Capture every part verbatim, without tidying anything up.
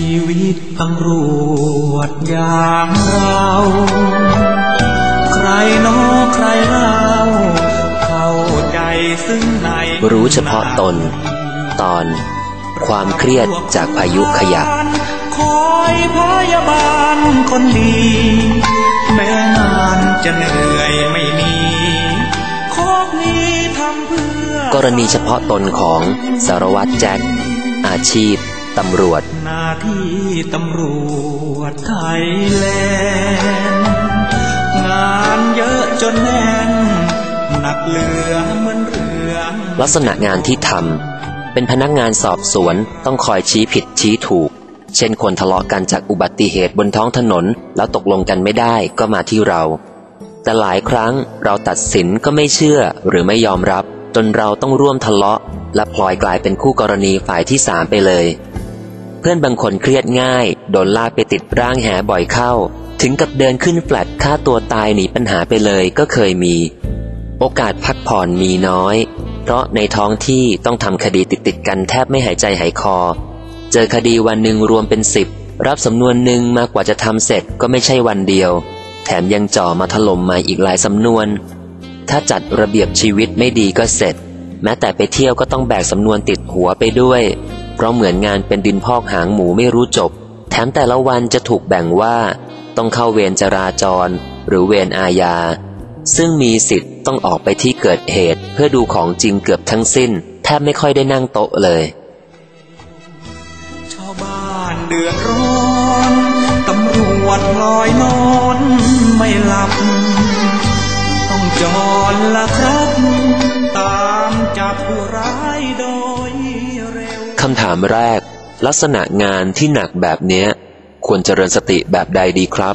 ชีวิตตำรวจอย่างเราใครน้อใครเล่าเข้าใจซึ่งในรู้เฉพาะตนตอนความเครียดจากพายุขยะคอยพยาบาลคนดีแม้งานจะเหนื่อยไม่มีขอนี้ทำเพื่อกรณีเฉพาะตนของสารวัตรแจ็คอาชีพตำรวจหน้าที่ตำรวจไทยแลนด์งานเยอะจนแน่นหนักเหลือเหมือนเรือลักษณะงานที่ทำเป็นพนักงานสอบสวนต้องคอยชี้ผิดชี้ถูกเช่นคนทะเลาะกันจากอุบัติเหตุบนท้องถนนแล้วตกลงกันไม่ได้ก็มาที่เราแต่หลายครั้งเราตัดสินก็ไม่เชื่อหรือไม่ยอมรับจนเราต้องร่วมทะเลาะและพลอยกลายเป็นคู่กรณีฝ่ายที่สามไปเลยเพื่อนบางคนเครียดง่ายโดนลากไปติดร่างแหบ่อยเข้าถึงกับเดินขึ้นแฟลตฆ่าตัวตายหนีปัญหาไปเลยก็เคยมีโอกาสพักผ่อนมีน้อยเพราะในท้องที่ต้องทำคดีติดๆกันแทบไม่หายใจหายคอเจอคดีวันหนึ่งรวมเป็นสิบรับสำนวนหนึ่งมากกว่าจะทำเสร็จก็ไม่ใช่วันเดียวแถมยังจ่อมาถล่มมาอีกหลายสำนวนถ้าจัดระเบียบชีวิตไม่ดีก็เสร็จแม้แต่ไปเที่ยวก็ต้องแบกสำนวนติดหัวไปด้วยเพราะเหมือนงานเป็นดินพอกหางหมูไม่รู้จบแถมแต่ละวันจะถูกแบ่งว่าต้องเข้าเวรจราจรหรือเวรอาญาซึ่งมีสิทธิ์ต้องออกไปที่เกิดเหตุเพื่อดูของจริงเกือบทั้งสิ้นแทบไม่ค่อยได้นั่งโต๊ะเลยชาวบ้านเดือดร้อนตำรวจลอยนอนไม่หลับต้องจรละครับตามจับผู้ร้ายโดยเร็วคำถามแรกลักษณะงานที่หนักแบบเนี้ยควรเจริญสติแบบใดดีครับ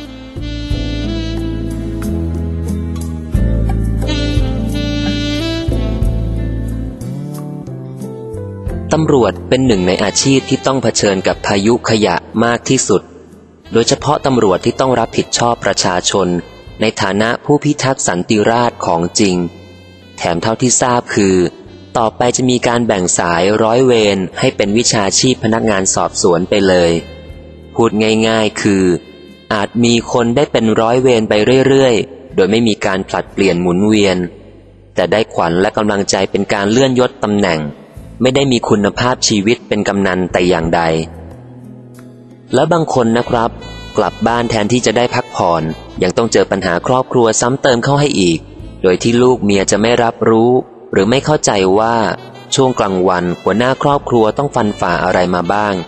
ตำรวจเป็นหนึ่งในอาชีพที่ต้องเผชิญกับพายุขยะมากที่สุดโดยเฉพาะตำรวจที่ต้องรับผิดชอบประชาชนในฐานะผู้พิทักษ์สันติราษฎร์ของจริงแถมเท่าที่ทราบคือต่อไปจะมีการแบ่งสายร้อยเวรให้เป็นวิชาชีพพนักงานสอบสวนไปเลยพูดง่ายๆคืออาจมีคนได้เป็นร้อยเวรไปเรื่อยๆโดยไม่มีการผลัดเปลี่ยนหมุนเวียนแต่ได้ขวัญและกำลังใจเป็นการเลื่อนยศตำแหน่งไม่ได้มีคุณภาพชีวิตเป็นกำนันแต่อย่างใดและบางคนนะครับกลับบ้านแทนที่จะได้พักผ่อนยังต้องเจอปัญหาครอบครัวซ้ำเติมเข้าให้อีกโดยที่ลูกเมียจะไม่รับรู้หรือไม่เข้าใจว่าช่วงกลางวันหัวหน้าครอบครัวต้องฟันฝ่าอะไรมาบ้าง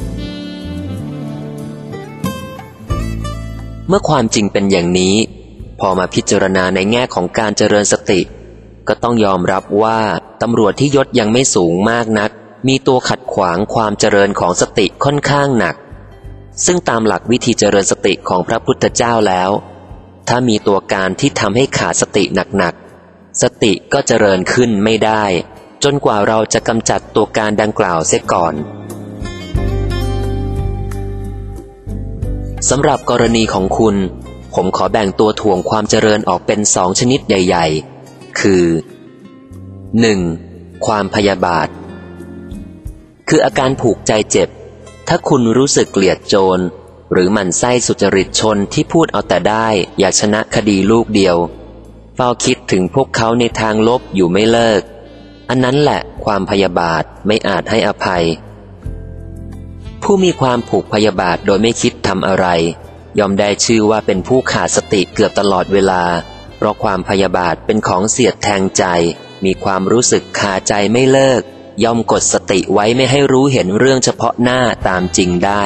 เมื่อความจริงเป็นอย่างนี้พอมาพิจารณาในแง่ของการเจริญสติก็ต้องยอมรับว่าตำรวจที่ยศยังไม่สูงมากนักมีตัวขัดขวางความเจริญของสติค่อนข้างหนักซึ่งตามหลักวิธีเจริญสติของพระพุทธเจ้าแล้วถ้ามีตัวการที่ทำให้ขาดสติหนักๆสติก็เจริญขึ้นไม่ได้จนกว่าเราจะกำจัดตัวการดังกล่าวเสียก่อนสำหรับกรณีของคุณผมขอแบ่งตัวถ่วงความเจริญออกเป็นสองชนิดใหญ่ๆคือ หนึ่ง. ความพยาบาทคืออาการผูกใจเจ็บถ้าคุณรู้สึกเกลียดโจรหรือหมั่นไส้สุจริตชนที่พูดเอาแต่ได้อยากชนะคดีลูกเดียวเฝ้าคิดถึงพวกเขาในทางลบอยู่ไม่เลิกอันนั้นแหละความพยาบาทไม่อาจให้อภัยผู้มีความผูกพยาบาทโดยไม่คิดทำอะไรย่อมได้ชื่อว่าเป็นผู้ขาดสติเกือบตลอดเวลาเพราะความพยาบาทเป็นของเสียดแทงใจมีความรู้สึกคาใจไม่เลิกย่อมกดสติไว้ไม่ให้รู้เห็นเรื่องเฉพาะหน้าตามจริงได้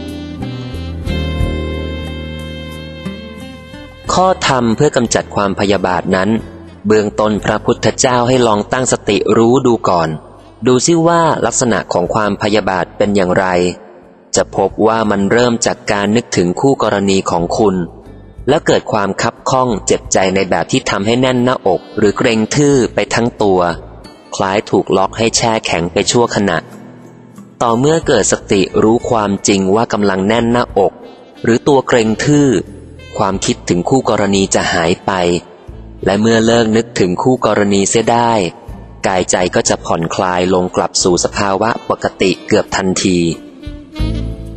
ข้อธรรมเพื่อกำจัดความพยาบาทนั้นเบื้องต้นพระพุทธเจ้าให้ลองตั้งสติรู้ดูก่อนดูซิว่าลักษณะของความพยาบาทเป็นอย่างไรจะพบว่ามันเริ่มจากการนึกถึงคู่กรณีของคุณแล้วเกิดความคับข้องเจ็บใจในแบบที่ทำให้แน่นหน้าอกหรือเกรงทื่อไปทั้งตัวคล้ายถูกล็อกให้แช่แข็งไปชั่วขณะต่อเมื่อเกิดสติรู้ความจริงว่ากำลังแน่นหน้าอกหรือตัวเกรงทื่อความคิดถึงคู่กรณีจะหายไปและเมื่อเลิกนึกถึงคู่กรณีเสียได้กายใจก็จะผ่อนคลายลงกลับสู่สภาวะปกติเกือบทันที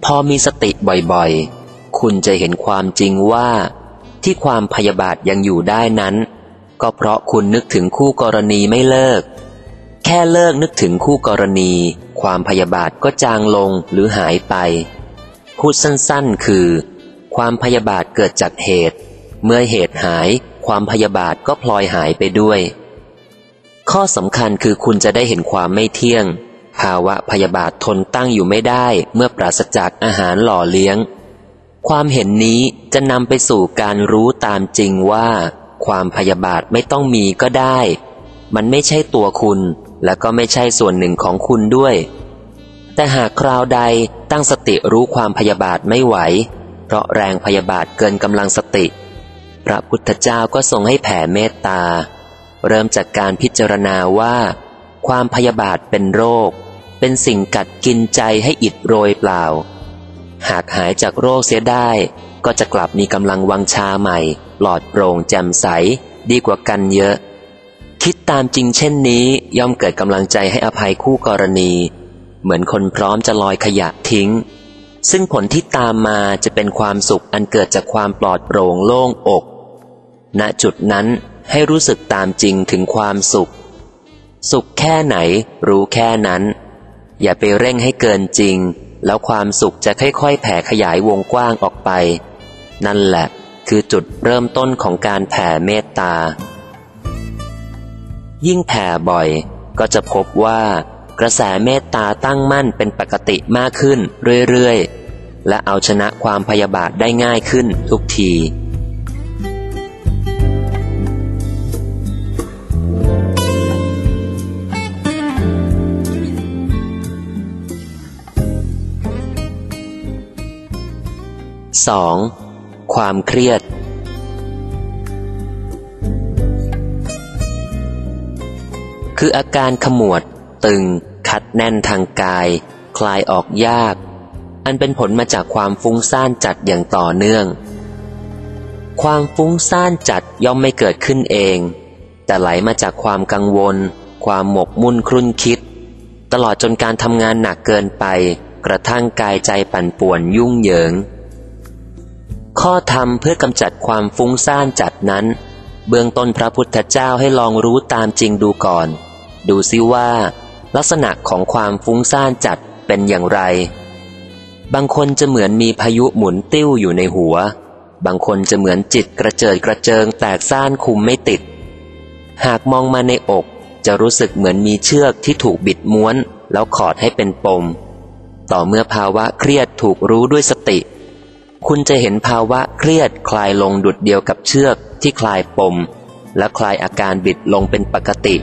พอมีสติบ่อยๆคุณจะเห็นความจริงว่าที่ความพยาบาทยังอยู่ได้นั้นก็เพราะคุณนึกถึงคู่กรณีไม่เลิกแค่เลิกนึกถึงคู่กรณีความพยาบาทก็จางลงหรือหายไปพูดสั้นๆคือความพยาบาทเกิดจากเหตุเมื่อเหตุหายความพยาบาทก็พลอยหายไปด้วยข้อสำคัญคือคุณจะได้เห็นความไม่เที่ยงภาวะพยาบาททนตั้งอยู่ไม่ได้เมื่อปราศจากอาหารหล่อเลี้ยงความเห็นนี้จะนำไปสู่การรู้ตามจริงว่าความพยาบาทไม่ต้องมีก็ได้มันไม่ใช่ตัวคุณและก็ไม่ใช่ส่วนหนึ่งของคุณด้วยแต่หากคราวใดตั้งสติรู้ความพยาบาทไม่ไหวเพราะแรงพยาบาทเกินกำลังสติพระพุทธเจ้าก็ทรงให้แผ่เมตตาเริ่มจากการพิจารณาว่าความพยาบาทเป็นโรคเป็นสิ่งกัดกินใจให้อิดโรยเปล่าหากหายจากโรคเสียได้ก็จะกลับมีกำลังวังชาใหม่ปลอดโปร่งแจ่มใสดีกว่ากันเยอะคิดตามจริงเช่นนี้ย่อมเกิดกำลังใจให้อภัยคู่กรณีเหมือนคนพร้อมจะลอยขยะทิ้งซึ่งผลที่ตามมาจะเป็นความสุขอันเกิดจากความปลอดโปร่งโล่งอกณจุดนั้นให้รู้สึกตามจริงถึงความสุขสุขแค่ไหนรู้แค่นั้นอย่าไปเร่งให้เกินจริงแล้วความสุขจะค่อยๆแผ่ขยายวงกว้างออกไปนั่นแหละคือจุดเริ่มต้นของการแผ่เมตตายิ่งแผ่บ่อยก็จะพบว่ากระแสเมตตาตั้งมั่นเป็นปกติมากขึ้นเรื่อยๆและเอาชนะความพยาบาทได้ง่ายขึ้นทุกทีสอง ความเครียดคืออาการขมวดตึงคัดแน่นทางกายคลายออกยากอันเป็นผลมาจากความฟุ้งซ่านจัดอย่างต่อเนื่องความฟุ้งซ่านจัดย่อมไม่เกิดขึ้นเองแต่ไหลมาจากความกังวลความหมกมุ่นครุ่นคิดตลอดจนการทำงานหนักเกินไปกระทั่งกายใจปั่นป่วนยุ่งเหยิงข้อธรรมเพื่อกำจัดความฟุ้งซ่านจัดนั้นเบื้องต้นพระพุทธเจ้าให้ลองรู้ตามจริงดูก่อนดูซิว่าลักษณะของความฟุ้งซ่านจัดเป็นอย่างไรบางคนจะเหมือนมีพายุหมุนติ้วอยู่ในหัวบางคนจะเหมือนจิตกระเจิดกระเจิงแตกซ่านคุมไม่ติดหากมองมาในอกจะรู้สึกเหมือนมีเชือกที่ถูกบิดม้วนแล้วขอดให้เป็นปมต่อเมื่อภาวะเครียดถูกรู้ด้วยสติคุณจะเห็นภาวะเครียดคลายลงดุจเดียวกับเชือกที่คลายปมและคลายอาการบิดลงเป็นปกติ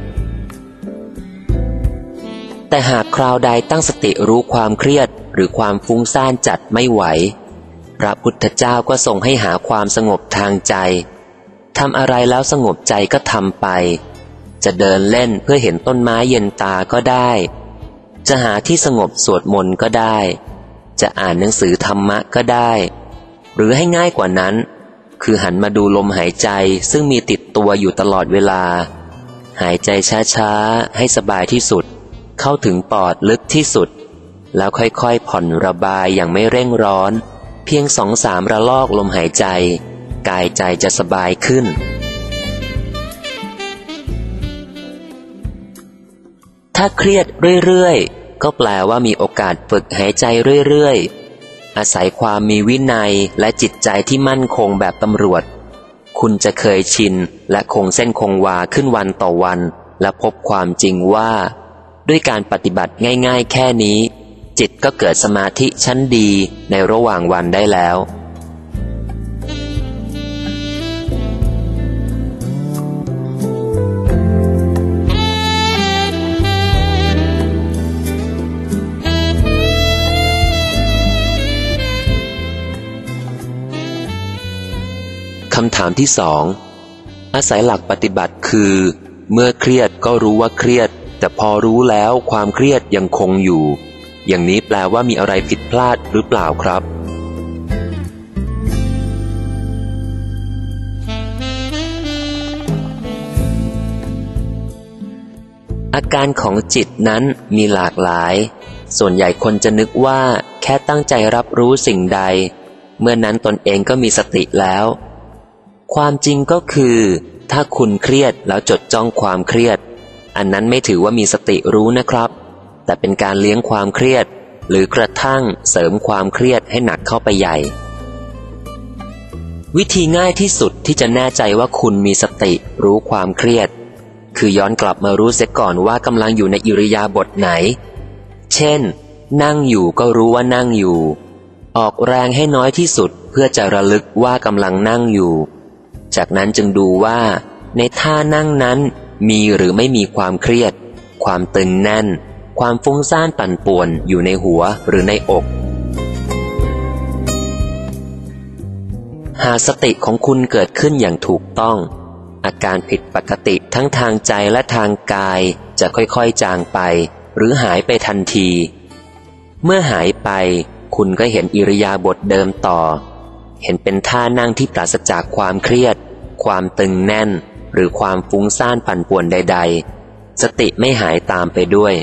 แต่หากคราวใดตั้งสติรู้ความเครียดหรือความฟุ้งซ่านจัดไม่ไหวพระพุทธเจ้าก็ทรงให้หาความสงบทางใจทำอะไรแล้วสงบใจก็ทำไปจะเดินเล่นเพื่อเห็นต้นไม้เย็นตาก็ได้จะหาที่สงบสวดมนต์ก็ได้จะอ่านหนังสือธรรมะก็ได้หรือให้ง่ายกว่านั้นคือหันมาดูลมหายใจซึ่งมีติดตัวอยู่ตลอดเวลาหายใจช้าๆให้สบายที่สุดเข้าถึงปอดลึกที่สุดแล้วค่อยๆผ่อนระบายอย่างไม่เร่งร้อนเพียงสองสามระลอกลมหายใจกายใจจะสบายขึ้นถ้าเครียดเรื่อยๆก็แปลว่ามีโอกาสฝึกหายใจเรื่อยๆอาศัยความมีวินัยและจิตใจที่มั่นคงแบบตำรวจคุณจะเคยชินและคงเส้นคงวาขึ้นวันต่อวันและพบความจริงว่าด้วยการปฏิบัติง่ายๆแค่นี้จิตก็เกิดสมาธิชั้นดีในระหว่างวันได้แล้วคำถามที่สองอาศัยหลักปฏิบัติคือเมื่อเครียดก็รู้ว่าเครียดแต่พอรู้แล้วความเครียดยังคงอยู่อย่างนี้แปลว่ามีอะไรผิดพลาดหรือเปล่าครับอาการของจิตนั้นมีหลากหลายส่วนใหญ่คนจะนึกว่าแค่ตั้งใจรับรู้สิ่งใดเมื่อนั้นตนเองก็มีสติแล้วความจริงก็คือถ้าคุณเครียดแล้วจดจ้องความเครียดอันนั้นไม่ถือว่ามีสติรู้นะครับแต่เป็นการเลี้ยงความเครียดหรือกระทั่งเสริมความเครียดให้หนักเข้าไปใหญ่วิธีง่ายที่สุดที่จะแน่ใจว่าคุณมีสติรู้ความเครียดคือย้อนกลับมารู้เสียก่อนว่ากำลังอยู่ในอิริยาบถไหนเช่นนั่งอยู่ก็รู้ว่านั่งอยู่ออกแรงให้น้อยที่สุดเพื่อจะระลึกว่ากำลังนั่งอยู่จากนั้นจึงดูว่าในท่านั่งนั้นมีหรือไม่มีความเครียดความตึงแน่นความฟุ้งซ่านปั่นป่วนอยู่ในหัวหรือในอกหากสติของคุณเกิดขึ้นอย่างถูกต้องอาการผิดปกติทั้งทางใจและทางกายจะค่อยๆจางไปหรือหายไปทันทีเมื่อหายไปคุณก็เห็นอิริยาบถเดิมต่อเห็นเป็นท่านั่งที่ปราศจากความเครียดความตึงแน่นหรือความฟุ้งซ่านปั่นป่วนใดๆสติไม่หายตามไปด้วย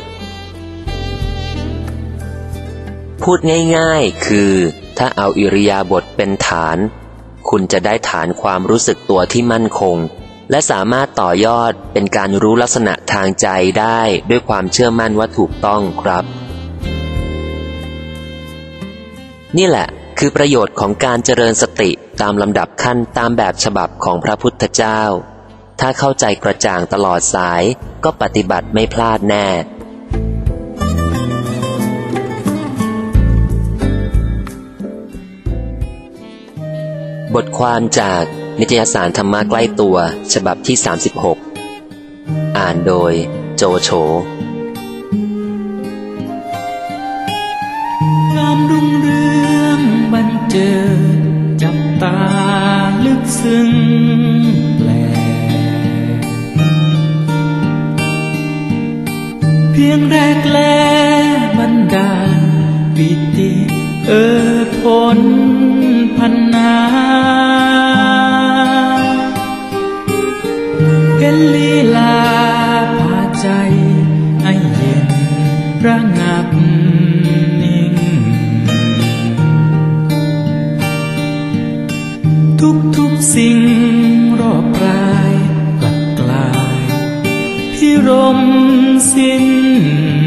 พูดง่ายๆคือถ้าเอาอิริยาบถเป็นฐานคุณจะได้ฐานความรู้สึกตัวที่มั่นคงและสามารถต่อยอดเป็นการรู้ลักษณะทางใจได้ด้วยความเชื่อมั่นว่าถูกต้องครับนี่แหละคือประโยชน์ของการเจริญสติตามลำดับขั้นตามแบบฉบับของพระพุทธเจ้าถ้าเข้าใจกระจ่างตลอดสายก็ปฏิบัติไม่พลาดแน่บทความจากนิตยสารธรรมะใกล้ตัวฉบับที่สามสิบหกอ่านโดยโจโฉความรุ่งเรืองบันเจิดจับตาลึกซึ้งแปลกเพียงแรกแลบันดาลปิติเอิดผลพันนาเห็นลีลาพาใจให้เย็นระงับนิ่งทุกทุกสิ่งรอบกายกลับกลายพิรมสิ้น